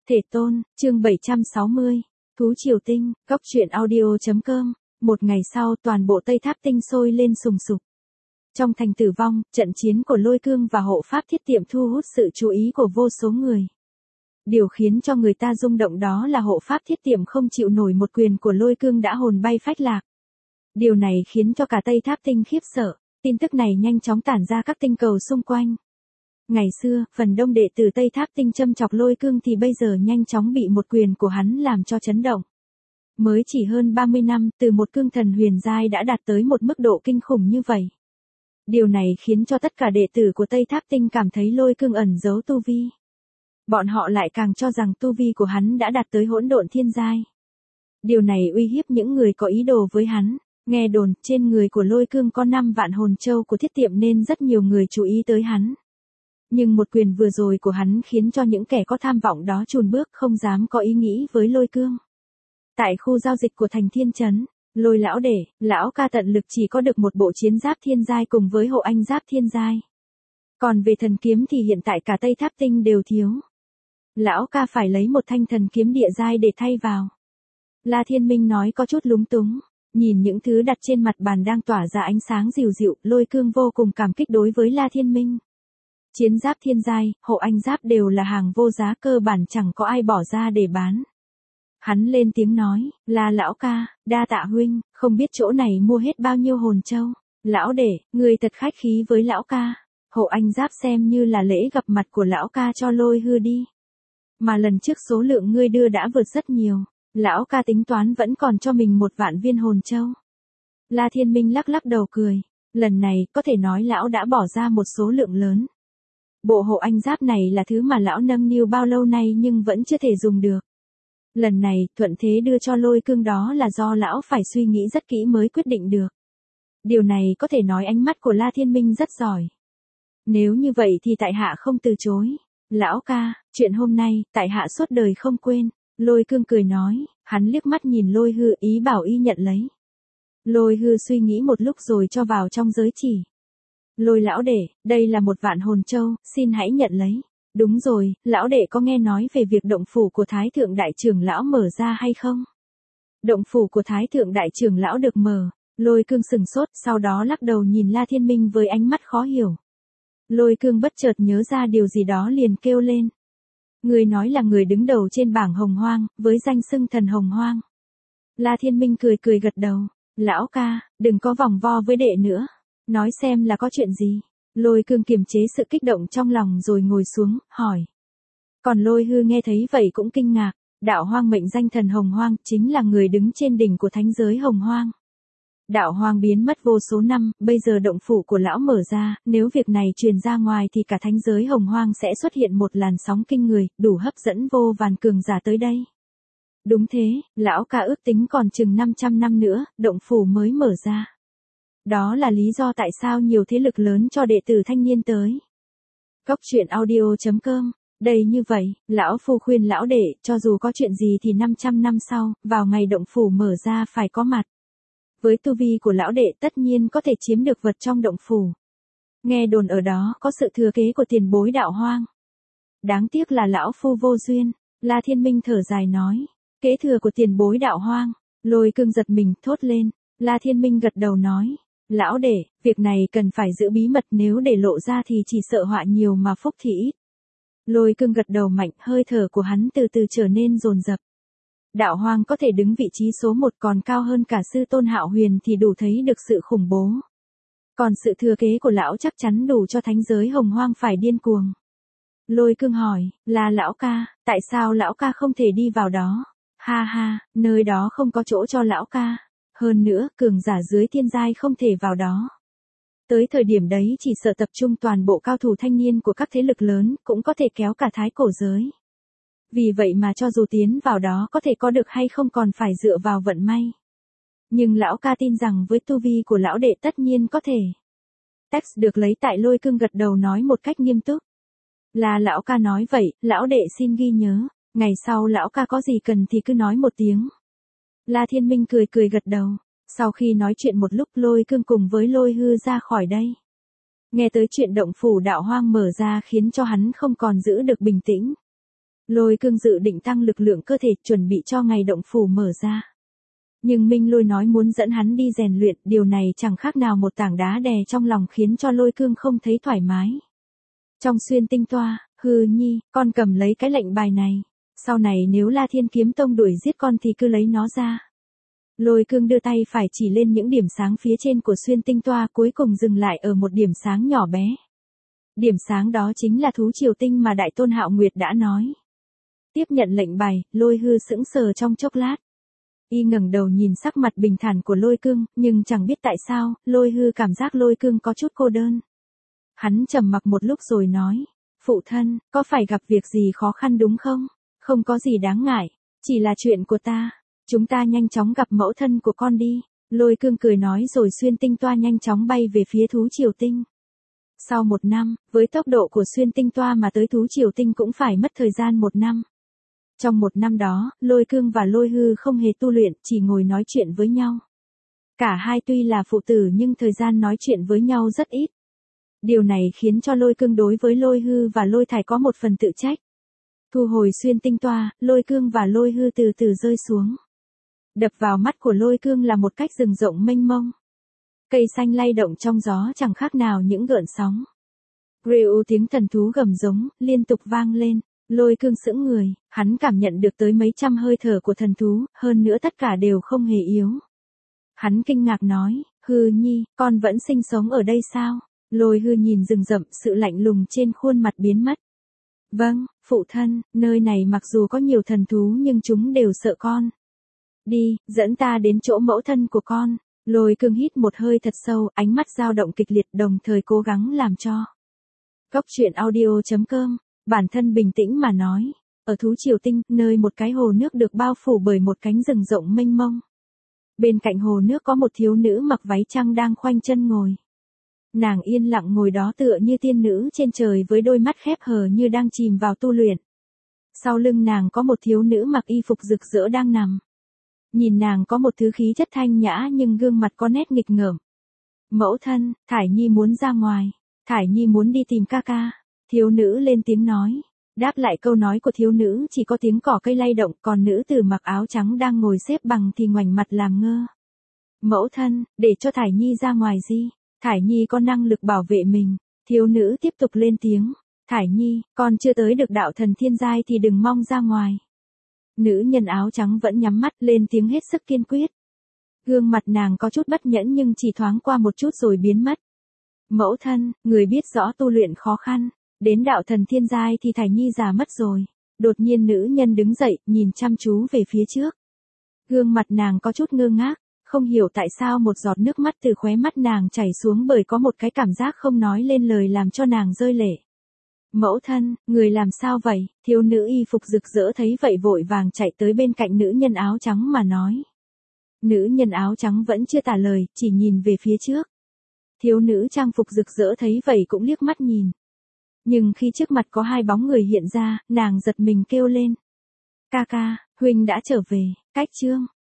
Thể tôn, chương 760, Thú Triều Tinh, Góc truyện audio.com. Một ngày sau toàn bộ Tây Tháp Tinh sôi lên sùng sục. Trong thành tử vong, trận chiến của Lôi Cương và hộ pháp Thiết Tiệm thu hút sự chú ý của vô số người. Điều khiến cho người ta rung động đó là hộ pháp Thiết Tiệm không chịu nổi một quyền của Lôi Cương đã hồn bay phách lạc. Điều này khiến cho cả Tây Tháp Tinh khiếp sợ, tin tức này nhanh chóng tản ra các tinh cầu xung quanh. Ngày xưa, phần đông đệ tử Tây Tháp Tinh châm chọc Lôi Cương thì bây giờ nhanh chóng bị một quyền của hắn làm cho chấn động. Mới chỉ hơn 30 năm, từ một cương thần huyền giai đã đạt tới một mức độ kinh khủng như vậy. Điều này khiến cho tất cả đệ tử của Tây Tháp Tinh cảm thấy Lôi Cương ẩn giấu tu vi. Bọn họ lại càng cho rằng tu vi của hắn đã đạt tới hỗn độn thiên giai. Điều này uy hiếp những người có ý đồ với hắn. Nghe đồn, trên người của Lôi Cương có 5 vạn hồn châu của Thiết Tiệm nên rất nhiều người chú ý tới hắn. Nhưng một quyền vừa rồi của hắn khiến cho những kẻ có tham vọng đó chùn bước không dám có ý nghĩ với Lôi Cương. Tại khu giao dịch của thành Thiên Trấn, Lôi lão đệ, lão ca tận lực chỉ có được một bộ chiến giáp thiên giai cùng với hộ anh giáp thiên giai. Còn về thần kiếm thì hiện tại cả Tây Tháp Tinh đều thiếu. Lão ca phải lấy một thanh thần kiếm địa giai để thay vào. La Thiên Minh nói có chút lúng túng. Nhìn những thứ đặt trên mặt bàn đang tỏa ra ánh sáng dịu dịu, Lôi Cương vô cùng cảm kích đối với La Thiên Minh. Chiến giáp thiên giai, hộ anh giáp đều là hàng vô giá, cơ bản chẳng có ai bỏ ra để bán. Hắn lên tiếng nói, là lão ca, đa tạ huynh, không biết chỗ này mua hết bao nhiêu hồn châu. Lão đệ, người thật khách khí với lão ca. Hộ anh giáp xem như là lễ gặp mặt của lão ca cho Lôi hư đi. Mà lần trước số lượng ngươi đưa đã vượt rất nhiều. Lão ca tính toán vẫn còn cho mình 1 vạn viên hồn châu. La Thiên Minh lắc lắc đầu cười. Lần này có thể nói lão đã bỏ ra một số lượng lớn. Bộ hộ anh giáp này là thứ mà lão nâng niu bao lâu nay nhưng vẫn chưa thể dùng được. Lần này thuận thế đưa cho Lôi Cương đó là do lão phải suy nghĩ rất kỹ mới quyết định được. Điều này có thể nói ánh mắt của La Thiên Minh rất giỏi. Nếu như vậy thì tại hạ không từ chối. Lão ca, chuyện hôm nay tại hạ suốt đời không quên. Lôi Cương cười nói, hắn liếc mắt nhìn Lôi hư ý bảo y nhận lấy. Lôi hư suy nghĩ một lúc rồi cho vào trong giới chỉ. Lôi lão đệ, đây là 1 vạn hồn châu, xin hãy nhận lấy. Đúng rồi, lão đệ có nghe nói về việc động phủ của Thái Thượng Đại Trưởng Lão mở ra hay không? Động phủ của Thái Thượng Đại Trưởng Lão được mở. Lôi Cương sừng sốt, sau đó lắc đầu nhìn La Thiên Minh với ánh mắt khó hiểu. Lôi Cương bất chợt nhớ ra điều gì đó liền kêu lên. Người nói là người đứng đầu trên bảng Hồng Hoang, với danh xưng thần Hồng Hoang. La Thiên Minh cười cười gật đầu. Lão ca, đừng có vòng vo với đệ nữa. Nói xem là có chuyện gì. Lôi Cương kiềm chế sự kích động trong lòng rồi ngồi xuống, hỏi. Còn Lôi hư nghe thấy vậy cũng kinh ngạc. Đạo Hoang mệnh danh thần Hồng Hoang chính là người đứng trên đỉnh của thánh giới Hồng Hoang. Đạo Hoang biến mất vô số năm, bây giờ động phủ của lão mở ra, nếu việc này truyền ra ngoài thì cả thánh giới Hồng Hoang sẽ xuất hiện một làn sóng kinh người, đủ hấp dẫn vô vàn cường giả tới đây. Đúng thế, lão ca ước tính còn chừng 500 năm nữa, động phủ mới mở ra. Đó là lý do tại sao nhiều thế lực lớn cho đệ tử thanh niên tới. Góc truyện audio.com. Đây như vậy, lão phu khuyên lão đệ, cho dù có chuyện gì thì 500 năm sau, vào ngày động phủ mở ra phải có mặt. Với tu vi của lão đệ tất nhiên có thể chiếm được vật trong động phủ. Nghe đồn ở đó có sự thừa kế của tiền bối Đạo Hoang. Đáng tiếc là lão phu vô duyên. La Thiên Minh thở dài nói. Kế thừa của tiền bối Đạo Hoang. Lôi Cương giật mình thốt lên. La Thiên Minh gật đầu nói. Lão đệ, việc này cần phải giữ bí mật, nếu để lộ ra thì chỉ sợ họa nhiều mà phúc thì ít. Lôi Cương gật đầu mạnh, hơi thở của hắn từ từ trở nên dồn dập. Đạo Hoang có thể đứng vị trí số 1 còn cao hơn cả sư tôn Hạo Huyền thì đủ thấy được sự khủng bố. Còn sự thừa kế của lão chắc chắn đủ cho thánh giới Hồng Hoang phải điên cuồng. Lôi Cương hỏi, là lão ca, tại sao lão ca không thể đi vào đó? Ha ha, nơi đó không có chỗ cho lão ca. Hơn nữa, cường giả dưới thiên giai không thể vào đó. Tới thời điểm đấy chỉ sợ tập trung toàn bộ cao thủ thanh niên của các thế lực lớn, cũng có thể kéo cả thái cổ giới. Vì vậy mà cho dù tiến vào đó có thể có được hay không còn phải dựa vào vận may. Nhưng lão ca tin rằng với tu vi của lão đệ tất nhiên có thể. Text được lấy tại Lôi Cương gật đầu nói một cách nghiêm túc. Là lão ca nói vậy, lão đệ xin ghi nhớ. Ngày sau lão ca có gì cần thì cứ nói một tiếng. La Thiên Minh cười cười gật đầu. Sau khi nói chuyện một lúc Lôi Cương cùng với Lôi hư ra khỏi đây. Nghe tới chuyện động phủ Đạo Hoang mở ra khiến cho hắn không còn giữ được bình tĩnh. Lôi cương dự định tăng lực lượng cơ thể chuẩn bị cho ngày động phủ mở ra. Nhưng Minh Lôi nói muốn dẫn hắn đi rèn luyện, điều này chẳng khác nào một tảng đá đè trong lòng khiến cho Lôi cương không thấy thoải mái. Trong xuyên tinh toa, hừ nhi, con cầm lấy cái lệnh bài này. Sau này nếu La Thiên Kiếm Tông đuổi giết con thì cứ lấy nó ra. Lôi cương đưa tay phải chỉ lên những điểm sáng phía trên của xuyên tinh toa, cuối cùng dừng lại ở một điểm sáng nhỏ bé. Điểm sáng đó chính là thú triều tinh mà Đại Tôn Hạo Nguyệt đã nói. Tiếp nhận lệnh bài, Lôi hư sững sờ trong chốc lát. Y ngẩng đầu nhìn sắc mặt bình thản của Lôi cương, nhưng chẳng biết tại sao, Lôi hư cảm giác Lôi cương có chút cô đơn. Hắn trầm mặc một lúc rồi nói, phụ thân, có phải gặp việc gì khó khăn đúng không? Không có gì đáng ngại, chỉ là chuyện của ta. Chúng ta nhanh chóng gặp mẫu thân của con đi. Lôi cương cười nói rồi xuyên tinh toa nhanh chóng bay về phía thú triều tinh. Sau 1 năm, với tốc độ của xuyên tinh toa mà tới thú triều tinh cũng phải mất thời gian 1 năm. Trong 1 năm đó, Lôi cương và Lôi hư không hề tu luyện, chỉ ngồi nói chuyện với nhau. Cả hai tuy là phụ tử nhưng thời gian nói chuyện với nhau rất ít. Điều này khiến cho Lôi cương đối với Lôi hư và Lôi thải có một phần tự trách. Thu hồi xuyên tinh toa, Lôi cương và Lôi hư từ từ rơi xuống. Đập vào mắt của Lôi cương là một cách rừng rộng mênh mông. Cây xanh lay động trong gió chẳng khác nào những gợn sóng. Rêu tiếng thần thú gầm giống, liên tục vang lên. Lôi cương sững người, hắn cảm nhận được tới mấy trăm hơi thở của thần thú, hơn nữa tất cả đều không hề yếu. Hắn kinh ngạc nói, hư nhi, con vẫn sinh sống ở đây sao? Lôi hư nhìn rừng rậm, sự lạnh lùng trên khuôn mặt biến mất. Vâng, phụ thân, nơi này mặc dù có nhiều thần thú nhưng chúng đều sợ con. Đi, dẫn ta đến chỗ mẫu thân của con. Lôi cương hít một hơi thật sâu, ánh mắt dao động kịch liệt, đồng thời cố gắng làm cho. Góc truyện audio.com, bản thân bình tĩnh mà nói. Ở thú triều tinh, nơi một cái hồ nước được bao phủ bởi một cánh rừng rộng mênh mông. Bên cạnh hồ nước có một thiếu nữ mặc váy trăng đang khoanh chân ngồi. Nàng yên lặng ngồi đó tựa như tiên nữ trên trời với đôi mắt khép hờ như đang chìm vào tu luyện. Sau lưng nàng có một thiếu nữ mặc y phục rực rỡ đang nằm. Nhìn nàng có một thứ khí chất thanh nhã nhưng gương mặt có nét nghịch ngợm. Mẫu thân, Thải Nhi muốn ra ngoài. Thải Nhi muốn đi tìm ca ca. Thiếu nữ lên tiếng nói. Đáp lại câu nói của thiếu nữ chỉ có tiếng cỏ cây lay động, còn nữ tử mặc áo trắng đang ngồi xếp bằng thì ngoảnh mặt làm ngơ. Mẫu thân, để cho Thải Nhi ra ngoài gì? Thải Nhi có năng lực bảo vệ mình. Thiếu nữ tiếp tục lên tiếng. Thải Nhi, con chưa tới được đạo thần thiên giai thì đừng mong ra ngoài. Nữ nhân áo trắng vẫn nhắm mắt lên tiếng hết sức kiên quyết. Gương mặt nàng có chút bất nhẫn nhưng chỉ thoáng qua một chút rồi biến mất. Mẫu thân, người biết rõ tu luyện khó khăn. Đến đạo thần thiên giai thì Thải Nhi già mất rồi. Đột nhiên nữ nhân đứng dậy, nhìn chăm chú về phía trước. Gương mặt nàng có chút ngơ ngác. Không hiểu tại sao một giọt nước mắt từ khóe mắt nàng chảy xuống bởi có một cái cảm giác không nói lên lời làm cho nàng rơi lệ. Mẫu thân, người làm sao vậy? Thiếu nữ y phục rực rỡ thấy vậy vội vàng chạy tới bên cạnh nữ nhân áo trắng mà nói. Nữ nhân áo trắng vẫn chưa trả lời, chỉ nhìn về phía trước. Thiếu nữ trang phục rực rỡ thấy vậy cũng liếc mắt nhìn. Nhưng khi trước mặt có 2 bóng người hiện ra, nàng giật mình kêu lên. Ca ca, huynh đã trở về, cách chương.